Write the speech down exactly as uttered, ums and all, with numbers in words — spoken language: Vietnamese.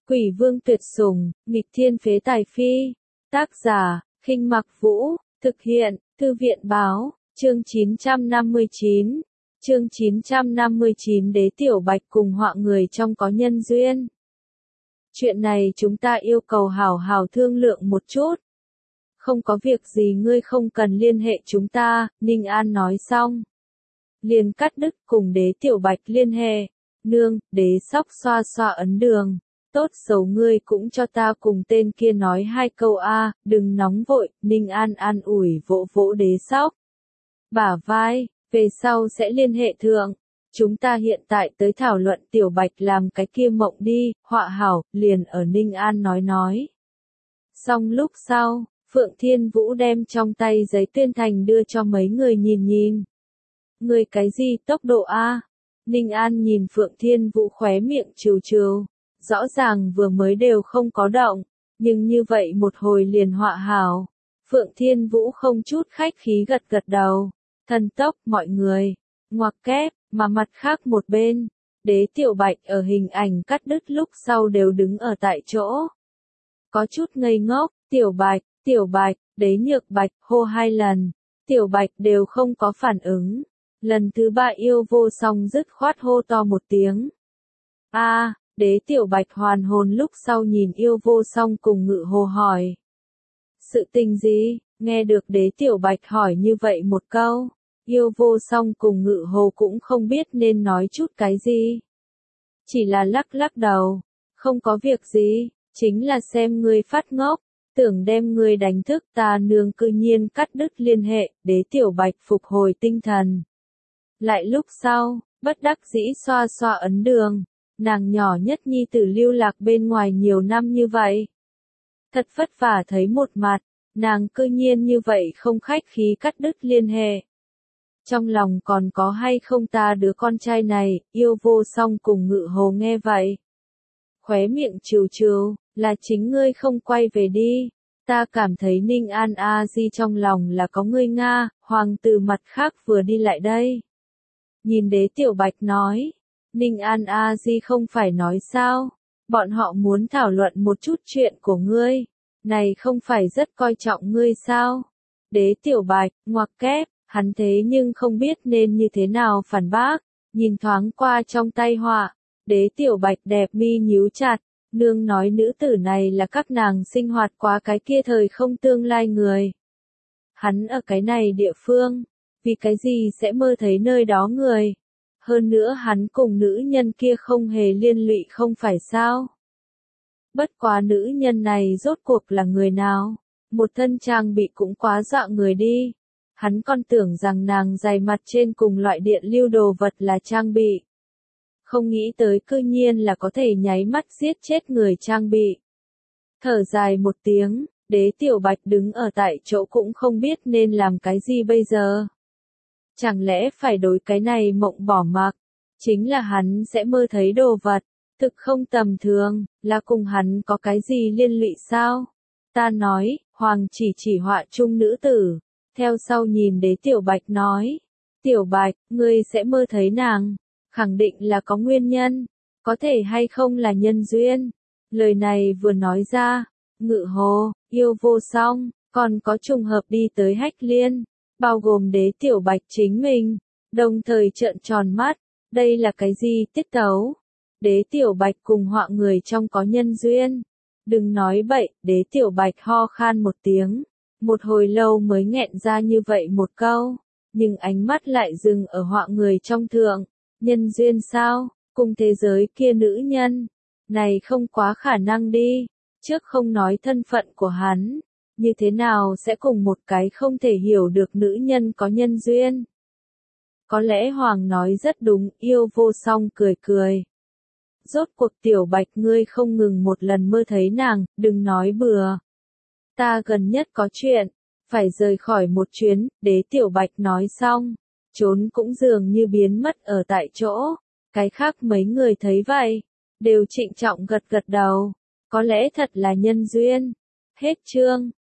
Quỷ vương tuyệt sủng, nghịch thiên phế tài phi. Tác giả, Khinh Mặc Vũ, thực hiện, Thư viện báo, chương chín trăm năm mươi chín. Chương chín trăm năm mươi chín Đế Tiểu Bạch cùng họa người trong có nhân duyên. Chuyện này chúng ta yêu cầu hảo hảo thương lượng một chút. Không có việc gì ngươi không cần liên hệ chúng ta, Ninh An nói xong. Liền cắt đứt cùng Đế Tiểu Bạch liên hệ. Nương, Đế Sóc xoa xoa ấn đường. Tốt xấu ngươi cũng cho ta cùng tên kia nói hai câu a, đừng nóng vội, Ninh An an ủi vỗ vỗ Đế Sóc. Bả vai, về sau sẽ liên hệ thượng. Chúng ta hiện tại tới thảo luận Tiểu Bạch làm cái kia mộng đi, họa hảo, liền ở Ninh An nói nói. Xong lúc sau, Phượng Thiên Vũ đem trong tay giấy tuyên thành đưa cho mấy người nhìn nhìn. Người cái gì tốc độ a? Ninh An nhìn Phượng Thiên Vũ khóe miệng trừ trừ. Rõ ràng vừa mới đều không có động, nhưng như vậy một hồi liền họa hảo. Phượng Thiên Vũ không chút khách khí gật gật đầu. Thần tốc mọi người, ngoặc kép, mà mặt khác một bên, Đế Tiểu Bạch ở hình ảnh cắt đứt lúc sau đều đứng ở tại chỗ. Có chút ngây ngốc, Tiểu Bạch, Tiểu Bạch, Đế Nhược Bạch hô hai lần, Tiểu Bạch đều không có phản ứng. Lần thứ ba yêu vô song dứt khoát hô to một tiếng. A, Đế Tiểu Bạch hoàn hồn lúc sau nhìn yêu vô song cùng Ngự Hồ hỏi. Sự tình gì? Nghe được Đế Tiểu Bạch hỏi như vậy một câu, yêu vô song cùng Ngự Hồ cũng không biết nên nói chút cái gì. Chỉ là lắc lắc đầu, không có việc gì, chính là xem ngươi phát ngốc, tưởng đem ngươi đánh thức ta nương cư nhiên cắt đứt liên hệ, Đế Tiểu Bạch phục hồi tinh thần. Lại lúc sau, bất đắc dĩ xoa xoa ấn đường, nàng nhỏ nhất nhi tử lưu lạc bên ngoài nhiều năm như vậy. Thật vất vả thấy một mặt, nàng cư nhiên như vậy không khách khí cắt đứt liên hệ. Trong lòng còn có hay không ta đứa con trai này, yêu vô song cùng Ngự Hồ nghe vậy. Khóe miệng trừ trừ, là chính ngươi không quay về đi. Ta cảm thấy Ninh An A Di trong lòng là có ngươi Nga, hoàng từ mặt khác vừa đi lại đây. Nhìn Đế Tiểu Bạch nói, Ninh An A Di không phải nói sao, bọn họ muốn thảo luận một chút chuyện của ngươi, này không phải rất coi trọng ngươi sao? Đế Tiểu Bạch, ngoặc kép, hắn thế nhưng không biết nên như thế nào phản bác, nhìn thoáng qua trong tay họa, Đế Tiểu Bạch đẹp mi nhíu chặt, nương nói nữ tử này là các nàng sinh hoạt qua cái kia thời không tương lai người. Hắn ở cái này địa phương, vì cái gì sẽ mơ thấy nơi đó người? Hơn nữa hắn cùng nữ nhân kia không hề liên lụy không phải sao? Bất quá nữ nhân này rốt cuộc là người nào? Một thân trang bị cũng quá dọa người đi. Hắn còn tưởng rằng nàng dày mặt trên cùng loại điện lưu đồ vật là trang bị. Không nghĩ tới cư nhiên là có thể nháy mắt giết chết người trang bị. Thở dài một tiếng, Đế Tiểu Bạch đứng ở tại chỗ cũng không biết nên làm cái gì bây giờ. Chẳng lẽ phải đối cái này mộng bỏ mặc? Chính là hắn sẽ mơ thấy đồ vật, thực không tầm thường, là cùng hắn có cái gì liên lụy sao? Ta nói, hoàng chỉ chỉ họa chung nữ tử, theo sau nhìn Đế Tiểu Bạch nói, Tiểu Bạch, ngươi sẽ mơ thấy nàng, khẳng định là có nguyên nhân, có thể hay không là nhân duyên. Lời này vừa nói ra, Ngự Hồ, yêu vô song, còn có trùng hợp đi tới Hách Liên, bao gồm Đế Tiểu Bạch chính mình, đồng thời trợn tròn mắt, đây là cái gì tiết tấu? Đế Tiểu Bạch cùng họa người trong có nhân duyên. Đừng nói bậy, Đế Tiểu Bạch ho khan một tiếng, một hồi lâu mới nghẹn ra như vậy một câu, nhưng ánh mắt lại dừng ở họa người trong thượng. Nhân duyên sao, cùng thế giới kia nữ nhân, này không quá khả năng đi, trước không nói thân phận của hắn, như thế nào sẽ cùng một cái không thể hiểu được nữ nhân có nhân duyên. Có lẽ Hoàng nói rất đúng, yêu vô song cười cười. Rốt cuộc Tiểu Bạch ngươi không ngừng một lần mơ thấy nàng, đừng nói bừa. Ta gần nhất có chuyện, phải rời khỏi một chuyến, Đế Tiểu Bạch nói xong, trốn cũng dường như biến mất ở tại chỗ. Cái khác mấy người thấy vậy, đều trịnh trọng gật gật đầu, có lẽ thật là nhân duyên. Hết chương.